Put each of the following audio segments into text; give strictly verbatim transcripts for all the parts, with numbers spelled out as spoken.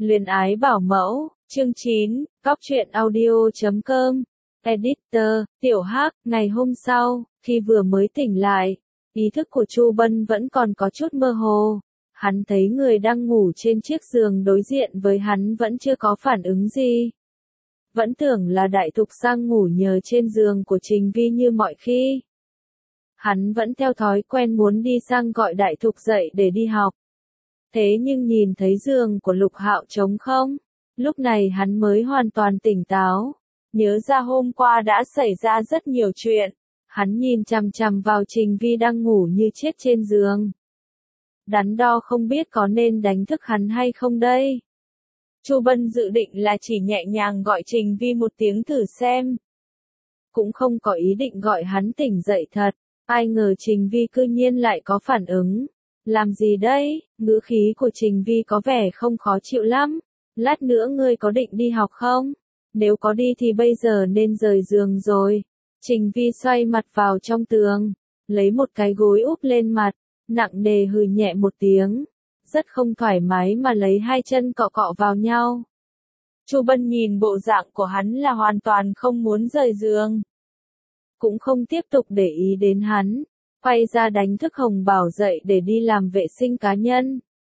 Luyến ái bảo mẫu, chương chín, cóc truyện audio chấm com, editor, Tiểu Hắc. Ngày hôm sau, khi vừa mới tỉnh lại, ý thức của Chu Bân vẫn còn có chút mơ hồ. Hắn thấy người đang ngủ trên chiếc giường đối diện với hắn vẫn chưa có phản ứng gì. Vẫn tưởng là Đại Thục sang ngủ nhờ trên giường của Trình Vi như mọi khi. Hắn vẫn theo thói quen muốn đi sang gọi Đại Thục dậy để đi học. Thế nhưng nhìn thấy giường của Lục Hạo trống không, lúc này hắn mới hoàn toàn tỉnh táo. Nhớ ra hôm qua đã xảy ra rất nhiều chuyện, hắn nhìn chằm chằm vào Trình Vi đang ngủ như chết trên giường. Đắn đo không biết có nên đánh thức hắn hay không đây. Chu Bân dự định là chỉ nhẹ nhàng gọi Trình Vi một tiếng thử xem. Cũng không có ý định gọi hắn tỉnh dậy thật, ai ngờ Trình Vi cư nhiên lại có phản ứng. Làm gì đây? Ngữ khí của Trình Vi có vẻ không khó chịu lắm. Lát nữa ngươi có định đi học không? Nếu có đi thì bây giờ nên rời giường rồi. Trình Vi xoay mặt vào trong tường, lấy một cái gối úp lên mặt, nặng nề hừ nhẹ một tiếng. Rất không thoải mái mà lấy hai chân cọ cọ vào nhau. Chu Bân nhìn bộ dạng của hắn là hoàn toàn không muốn rời giường. Cũng không tiếp tục để ý đến hắn. Quay ra đánh thức Hồng Bảo dậy để đi làm vệ sinh cá nhân.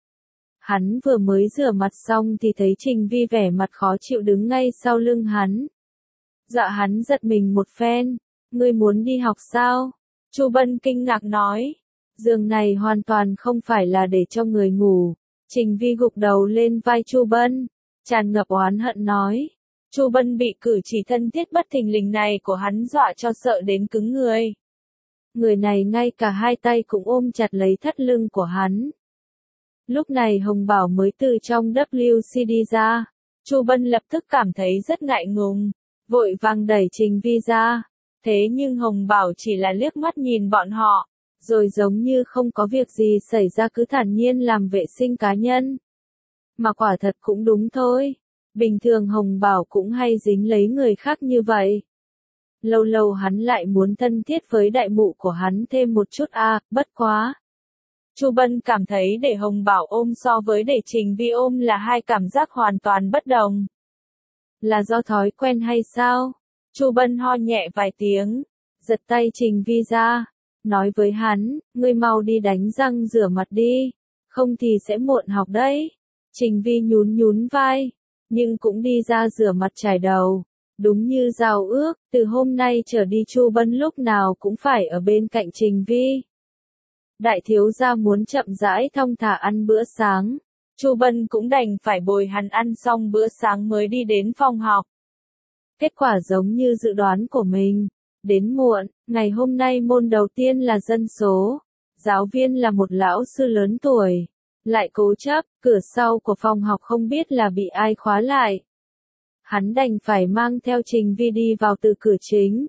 Hắn vừa mới rửa mặt xong thì thấy Trình Vi vẻ mặt khó chịu đứng ngay sau lưng hắn. Dạ hắn giật mình một phen. Ngươi muốn đi học sao? Chu Bân kinh ngạc nói. Giường này hoàn toàn không phải là để cho người ngủ. Trình Vi gục đầu lên vai Chu Bân, tràn ngập oán hận nói. Chu Bân bị cử chỉ thân thiết bất thình lình này của hắn dọa cho sợ đến cứng người. Người này ngay cả hai tay cũng ôm chặt lấy thắt lưng của hắn. Lúc này Hồng Bảo mới từ trong W C đi ra. Chu Bân lập tức cảm thấy rất ngại ngùng, vội vàng đẩy Trình Vi ra. Thế nhưng Hồng Bảo chỉ là liếc mắt nhìn bọn họ, rồi giống như không có việc gì xảy ra cứ thản nhiên làm vệ sinh cá nhân. Mà quả thật cũng đúng thôi. Bình thường Hồng Bảo cũng hay dính lấy người khác như vậy. Lâu lâu hắn lại muốn thân thiết với đại mụ của hắn thêm một chút à, bất quá. Chu Bân cảm thấy để Hồng Bảo ôm so với để Trình Vi ôm là hai cảm giác hoàn toàn bất đồng. Là do thói quen hay sao? Chu Bân ho nhẹ vài tiếng, giật tay Trình Vi ra, nói với hắn, ngươi mau đi đánh răng rửa mặt đi, không thì sẽ muộn học đấy. Trình Vi nhún nhún vai, nhưng cũng đi ra rửa mặt chải đầu. Đúng như giao ước, từ hôm nay trở đi Chu Bân lúc nào cũng phải ở bên cạnh Trình Vi. Đại thiếu gia muốn chậm rãi thong thả ăn bữa sáng, Chu Bân cũng đành phải bồi hắn ăn xong bữa sáng mới đi đến phòng học. Kết quả giống như dự đoán của mình, đến muộn, ngày hôm nay môn đầu tiên là dân số, giáo viên là một lão sư lớn tuổi, lại cố chấp, cửa sau của phòng học không biết là bị ai khóa lại. Hắn đành phải mang theo Trình Vi đi vào từ cửa chính.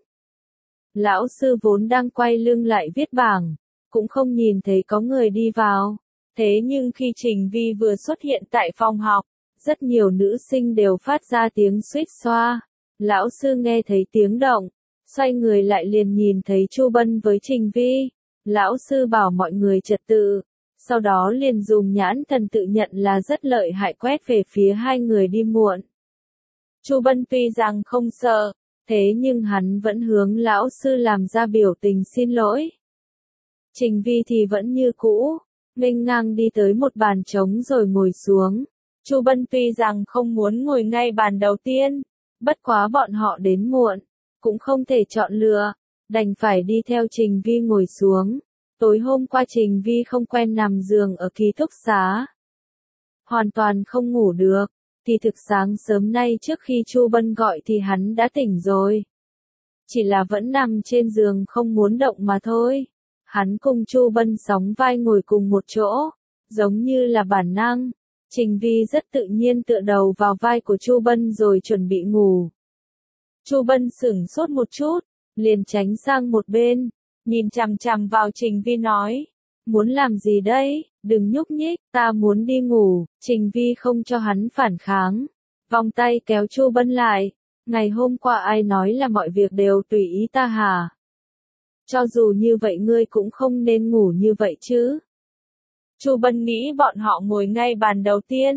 Lão sư vốn đang quay lưng lại viết bảng, cũng không nhìn thấy có người đi vào. Thế nhưng khi Trình Vi vừa xuất hiện tại phòng học, rất nhiều nữ sinh đều phát ra tiếng suýt xoa. Lão sư nghe thấy tiếng động, xoay người lại liền nhìn thấy Chu Bân với Trình Vi. Lão sư bảo mọi người trật tự, sau đó liền dùng nhãn thần tự nhận là rất lợi hại quét về phía hai người đi muộn. Chu Bân tuy rằng không sợ, thế nhưng hắn vẫn hướng lão sư làm ra biểu tình xin lỗi. Trình Vi thì vẫn như cũ, nghênh ngang đi tới một bàn trống rồi ngồi xuống. Chu Bân tuy rằng không muốn ngồi ngay bàn đầu tiên, bất quá bọn họ đến muộn, cũng không thể chọn lựa, đành phải đi theo Trình Vi ngồi xuống. Tối hôm qua Trình Vi không quen nằm giường ở ký túc xá, hoàn toàn không ngủ được. Thì thực sáng sớm nay trước khi Chu Bân gọi thì hắn đã tỉnh rồi. Chỉ là vẫn nằm trên giường không muốn động mà thôi. Hắn cùng Chu Bân sóng vai ngồi cùng một chỗ, giống như là bản năng. Trình Vi rất tự nhiên tựa đầu vào vai của Chu Bân rồi chuẩn bị ngủ. Chu Bân sửng sốt một chút, liền tránh sang một bên, nhìn chằm chằm vào Trình Vi nói. Muốn làm gì đây? Đừng nhúc nhích, ta muốn đi ngủ. Trình Vi không cho hắn phản kháng, vòng tay kéo Chu Bân lại. Ngày hôm qua ai nói là mọi việc đều tùy ý ta hả? Cho dù như vậy ngươi cũng không nên ngủ như vậy chứ. Chu Bân nghĩ bọn họ ngồi ngay bàn đầu tiên,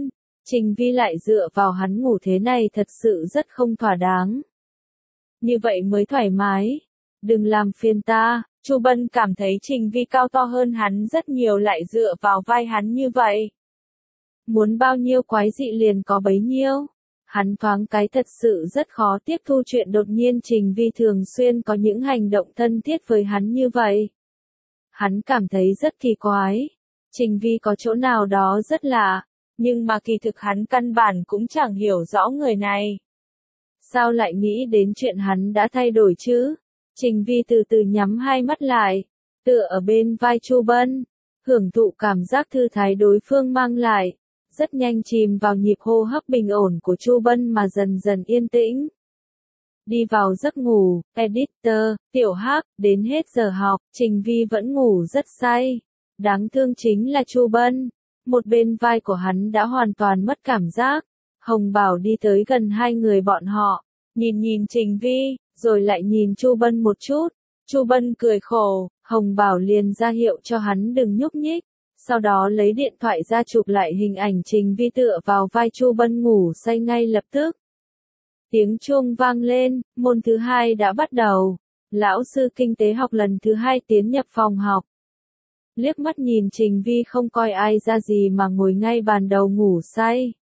Trình Vi lại dựa vào hắn ngủ thế này thật sự rất không thỏa đáng. Như vậy mới thoải mái. Đừng làm phiền ta. Chu Bân cảm thấy Trình Vi cao to hơn hắn rất nhiều lại dựa vào vai hắn như vậy. Muốn bao nhiêu quái dị liền có bấy nhiêu. Hắn thoáng cái thật sự rất khó tiếp thu chuyện đột nhiên Trình Vi thường xuyên có những hành động thân thiết với hắn như vậy. Hắn cảm thấy rất kỳ quái. Trình Vi có chỗ nào đó rất lạ, nhưng mà kỳ thực hắn căn bản cũng chẳng hiểu rõ người này. Sao lại nghĩ đến chuyện hắn đã thay đổi chứ? Trình Vi từ từ nhắm hai mắt lại, tựa ở bên vai Chu Bân, hưởng thụ cảm giác thư thái đối phương mang lại, rất nhanh chìm vào nhịp hô hấp bình ổn của Chu Bân mà dần dần yên tĩnh. Đi vào giấc ngủ, editor, Tiểu Hắc, đến hết giờ học, Trình Vi vẫn ngủ rất say. Đáng thương chính là Chu Bân, một bên vai của hắn đã hoàn toàn mất cảm giác. Hồng Bảo đi tới gần hai người bọn họ, nhìn nhìn Trình Vi, rồi lại nhìn Chu Bân một chút. Chu Bân cười khổ, Hồng Bảo liền ra hiệu cho hắn đừng nhúc nhích, sau đó lấy điện thoại ra chụp lại hình ảnh Trình Vi tựa vào vai Chu Bân ngủ say ngay lập tức. Tiếng chuông vang lên, môn thứ hai đã bắt đầu. Lão sư kinh tế học lần thứ hai tiến nhập phòng học. Liếc mắt nhìn Trình Vi không coi ai ra gì mà ngồi ngay bàn đầu ngủ say.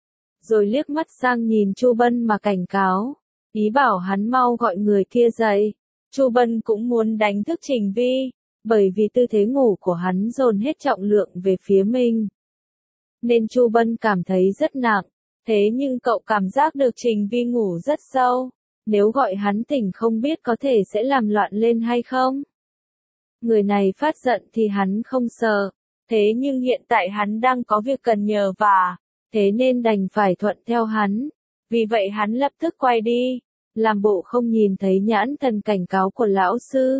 Rồi liếc mắt sang nhìn Chu Bân mà cảnh cáo, ý bảo hắn mau gọi người kia dậy. Chu Bân cũng muốn đánh thức Trình Vi, bởi vì tư thế ngủ của hắn dồn hết trọng lượng về phía mình. Nên Chu Bân cảm thấy rất nặng, thế nhưng cậu cảm giác được Trình Vi ngủ rất sâu. Nếu gọi hắn tỉnh không biết có thể sẽ làm loạn lên hay không. Người này phát giận thì hắn không sợ, thế nhưng hiện tại hắn đang có việc cần nhờ vả, thế nên đành phải thuận theo hắn. Vì vậy hắn lập tức quay đi, làm bộ không nhìn thấy nhãn thần cảnh cáo của lão sư.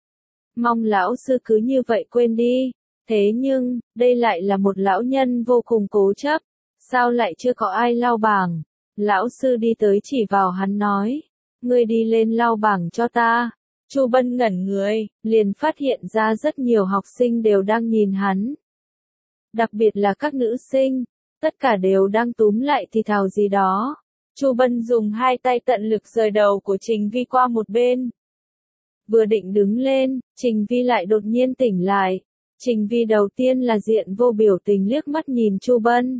Mong lão sư cứ như vậy quên đi. Thế nhưng, đây lại là một lão nhân vô cùng cố chấp. Sao lại chưa có ai lau bảng? Lão sư đi tới chỉ vào hắn nói, ngươi đi lên lau bảng cho ta. Chu Bân ngẩn người, liền phát hiện ra rất nhiều học sinh đều đang nhìn hắn. Đặc biệt là các nữ sinh, tất cả đều đang túm lại thì thào gì đó. Chu Bân dùng hai tay tận lực rời đầu của Trình Vi qua một bên. Vừa định đứng lên, Trình Vi lại đột nhiên tỉnh lại. Trình Vi đầu tiên là diện vô biểu tình liếc mắt nhìn Chu Bân.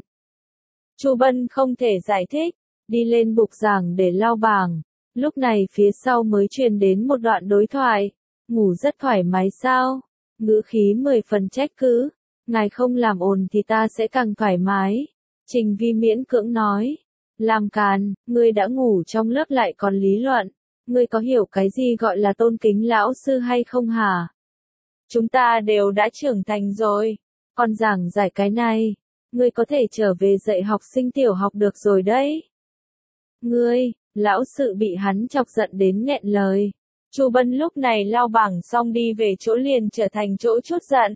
Chu Bân không thể giải thích, đi lên bục giảng để lau bảng. Lúc này phía sau mới truyền đến một đoạn đối thoại. Ngủ rất thoải mái sao? Ngữ khí mười phần trách cứ. Ngài không làm ồn thì ta sẽ càng thoải mái. Trình Vi miễn cưỡng nói. Làm càn, ngươi đã ngủ trong lớp lại còn lý luận. Ngươi có hiểu cái gì gọi là tôn kính lão sư hay không hả? Chúng ta đều đã trưởng thành rồi. Còn giảng giải cái này, ngươi có thể trở về dạy học sinh tiểu học được rồi đấy. Ngươi, lão sư bị hắn chọc giận đến nghẹn lời. Chu Bân lúc này lau bảng xong đi về chỗ liền trở thành chỗ chút giận.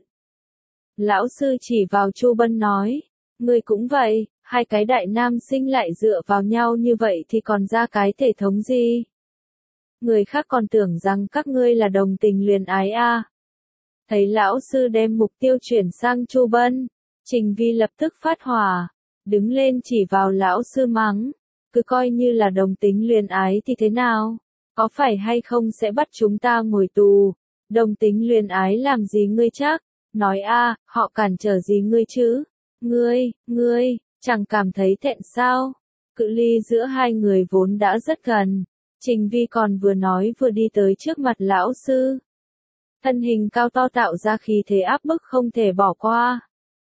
Lão sư chỉ vào Chu Bân nói, ngươi cũng vậy, hai cái đại nam sinh lại dựa vào nhau như vậy thì còn ra cái thể thống gì? Người khác còn tưởng rằng các ngươi là đồng tình luyến ái a. À. Thấy lão sư đem mục tiêu chuyển sang Chu Bân, Trình Vi lập tức phát hỏa, đứng lên chỉ vào lão sư mắng, cứ coi như là đồng tính luyến ái thì thế nào? Có phải hay không sẽ bắt chúng ta ngồi tù? Đồng tính luyến ái làm gì ngươi chắc? Nói a, họ cản trở gì ngươi chứ? Ngươi, ngươi, chẳng cảm thấy thẹn sao? Cự ly giữa hai người vốn đã rất gần. Trình Vi còn vừa nói vừa đi tới trước mặt lão sư. Thân hình cao to tạo ra khí thế áp bức không thể bỏ qua.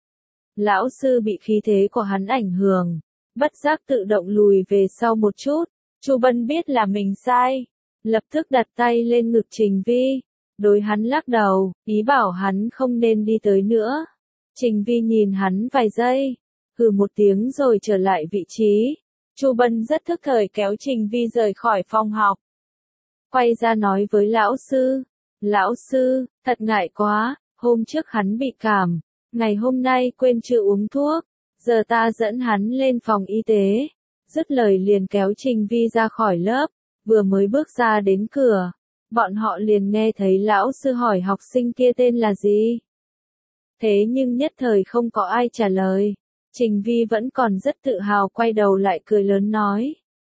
Lão sư bị khí thế của hắn ảnh hưởng, bất giác tự động lùi về sau một chút. Chu Bân biết là mình sai, lập tức đặt tay lên ngực Trình Vi, đối hắn lắc đầu, ý bảo hắn không nên đi tới nữa. Trình Vi nhìn hắn vài giây, hừ một tiếng rồi trở lại vị trí. Chu Bân rất thức thời kéo Trình Vi rời khỏi phòng học. Quay ra nói với lão sư, lão sư, thật ngại quá, hôm trước hắn bị cảm, ngày hôm nay quên chưa uống thuốc, giờ ta dẫn hắn lên phòng y tế. Dứt lời liền kéo Trình Vi ra khỏi lớp, vừa mới bước ra đến cửa, bọn họ liền nghe thấy lão sư hỏi học sinh kia tên là gì. Thế nhưng nhất thời không có ai trả lời, Trình Vi vẫn còn rất tự hào quay đầu lại cười lớn nói.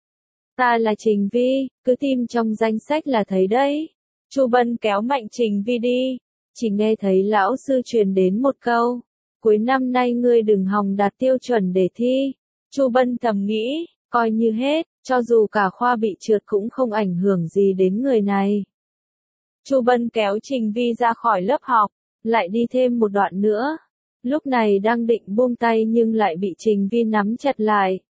Ta là Trình Vi, cứ tìm trong danh sách là thấy đấy. Chu Bân kéo mạnh Trình Vi đi. Chỉ nghe thấy lão sư truyền đến một câu. Cuối năm nay ngươi đừng hòng đạt tiêu chuẩn để thi. Chu Bân thầm nghĩ, coi như hết, cho dù cả khoa bị trượt cũng không ảnh hưởng gì đến người này. Chu Bân kéo Trình Vi ra khỏi lớp học, lại đi thêm một đoạn nữa. Lúc này đang định buông tay nhưng lại bị Trình Vi nắm chặt lại.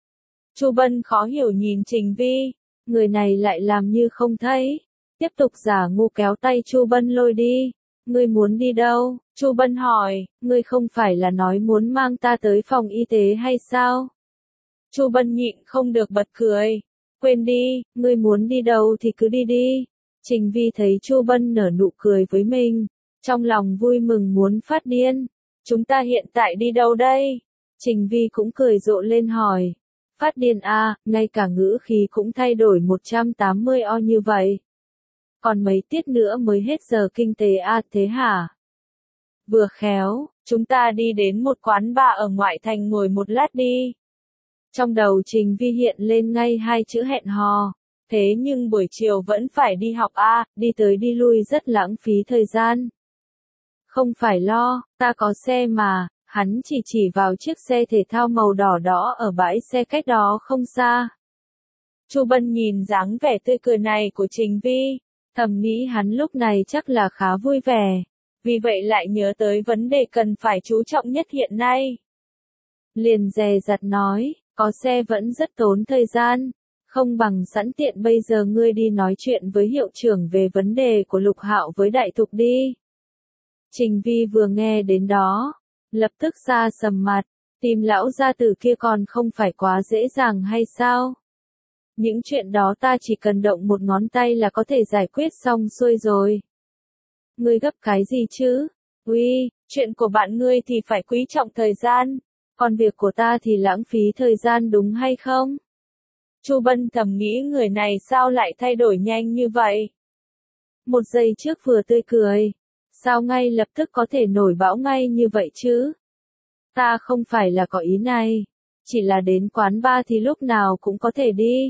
Chu Bân khó hiểu nhìn Trình Vi, người này lại làm như không thấy. Tiếp tục giả ngu kéo tay Chu Bân lôi đi. Ngươi muốn đi đâu? Chu Bân hỏi, ngươi không phải là nói muốn mang ta tới phòng y tế hay sao? Chu Bân nhịn không được bật cười. Quên đi, ngươi muốn đi đâu thì cứ đi đi. Trình Vi thấy Chu Bân nở nụ cười với mình, trong lòng vui mừng muốn phát điên. Chúng ta hiện tại đi đâu đây? Trình Vi cũng cười rộ lên hỏi. Phát điên à, ngay cả ngữ khí cũng thay đổi một trăm tám mươi o như vậy. Còn mấy tiết nữa mới hết giờ kinh tế à thế hả? Vừa khéo, chúng ta đi đến một quán bar ở ngoại thành ngồi một lát đi. Trong đầu Trình Vi hiện lên ngay hai chữ hẹn hò. Thế nhưng buổi chiều vẫn phải đi học à, đi tới đi lui rất lãng phí thời gian. Không phải lo, ta có xe mà, hắn chỉ chỉ vào chiếc xe thể thao màu đỏ đỏ ở bãi xe cách đó không xa. Chu Bân nhìn dáng vẻ tươi cười này của Trình Vi, thầm nghĩ hắn lúc này chắc là khá vui vẻ, vì vậy lại nhớ tới vấn đề cần phải chú trọng nhất hiện nay. Liền dè dặt nói, có xe vẫn rất tốn thời gian, không bằng sẵn tiện bây giờ ngươi đi nói chuyện với hiệu trưởng về vấn đề của Lục Hạo với Đại Thục đi. Trình Vi vừa nghe đến đó, lập tức xa sầm mặt, tìm lão gia tử kia còn không phải quá dễ dàng hay sao? Những chuyện đó ta chỉ cần động một ngón tay là có thể giải quyết xong xuôi rồi. Ngươi gấp cái gì chứ? Uy, chuyện của bạn ngươi thì phải quý trọng thời gian, còn việc của ta thì lãng phí thời gian đúng hay không? Chu Bân thầm nghĩ người này sao lại thay đổi nhanh như vậy? Một giây trước vừa tươi cười, sao ngay lập tức có thể nổi bão ngay như vậy chứ? Ta không phải là có ý này, chỉ là đến quán bar thì lúc nào cũng có thể đi.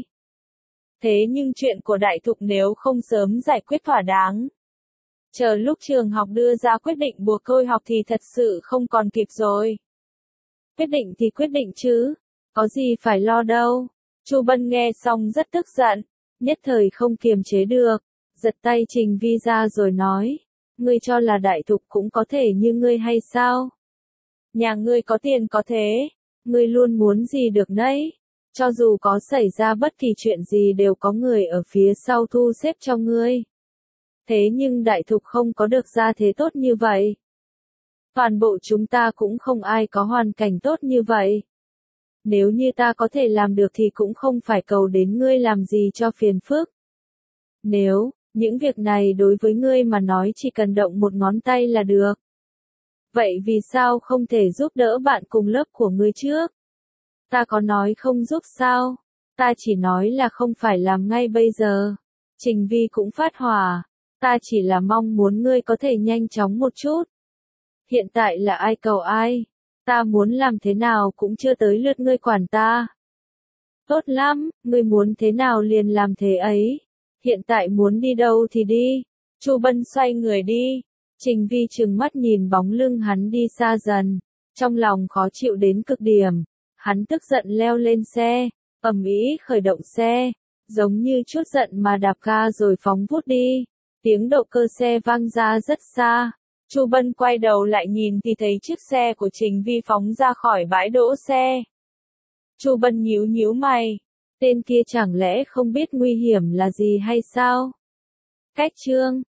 Thế nhưng chuyện của Đại Thục nếu không sớm giải quyết thỏa đáng, chờ lúc trường học đưa ra quyết định buộc tôi học thì thật sự không còn kịp rồi. Quyết định thì quyết định chứ, có gì phải lo đâu. Chu Bân nghe xong rất tức giận, nhất thời không kiềm chế được, giật tay Trình Vi ra rồi nói, ngươi cho là Đại Thục cũng có thể như ngươi hay sao? Nhà ngươi có tiền có thế, ngươi luôn muốn gì được nấy, cho dù có xảy ra bất kỳ chuyện gì đều có người ở phía sau thu xếp cho ngươi. Thế nhưng Đại Thục không có được ra thế tốt như vậy. Toàn bộ chúng ta cũng không ai có hoàn cảnh tốt như vậy. Nếu như ta có thể làm được thì cũng không phải cầu đến ngươi làm gì cho phiền phức. Nếu, những việc này đối với ngươi mà nói chỉ cần động một ngón tay là được. Vậy vì sao không thể giúp đỡ bạn cùng lớp của ngươi trước? Ta có nói không giúp sao? Ta chỉ nói là không phải làm ngay bây giờ. Trình Vi cũng phát hỏa. Ta chỉ là mong muốn ngươi có thể nhanh chóng một chút. Hiện tại là ai cầu ai? Ta muốn làm thế nào cũng chưa tới lượt ngươi quản ta. Tốt lắm, ngươi muốn thế nào liền làm thế ấy. Hiện tại muốn đi đâu thì đi. Chu Bân xoay người đi. Trình Vi trừng mắt nhìn bóng lưng hắn đi xa dần. Trong lòng khó chịu đến cực điểm. Hắn tức giận leo lên xe. Ầm ĩ khởi động xe. Giống như chút giận mà đạp ga rồi phóng vút đi. Tiếng động cơ xe vang ra rất xa. Chu Bân quay đầu lại nhìn thì thấy chiếc xe của Trình Vi phóng ra khỏi bãi đỗ xe. Chu Bân nhíu nhíu mày. Tên kia chẳng lẽ không biết nguy hiểm là gì hay sao? Cách chương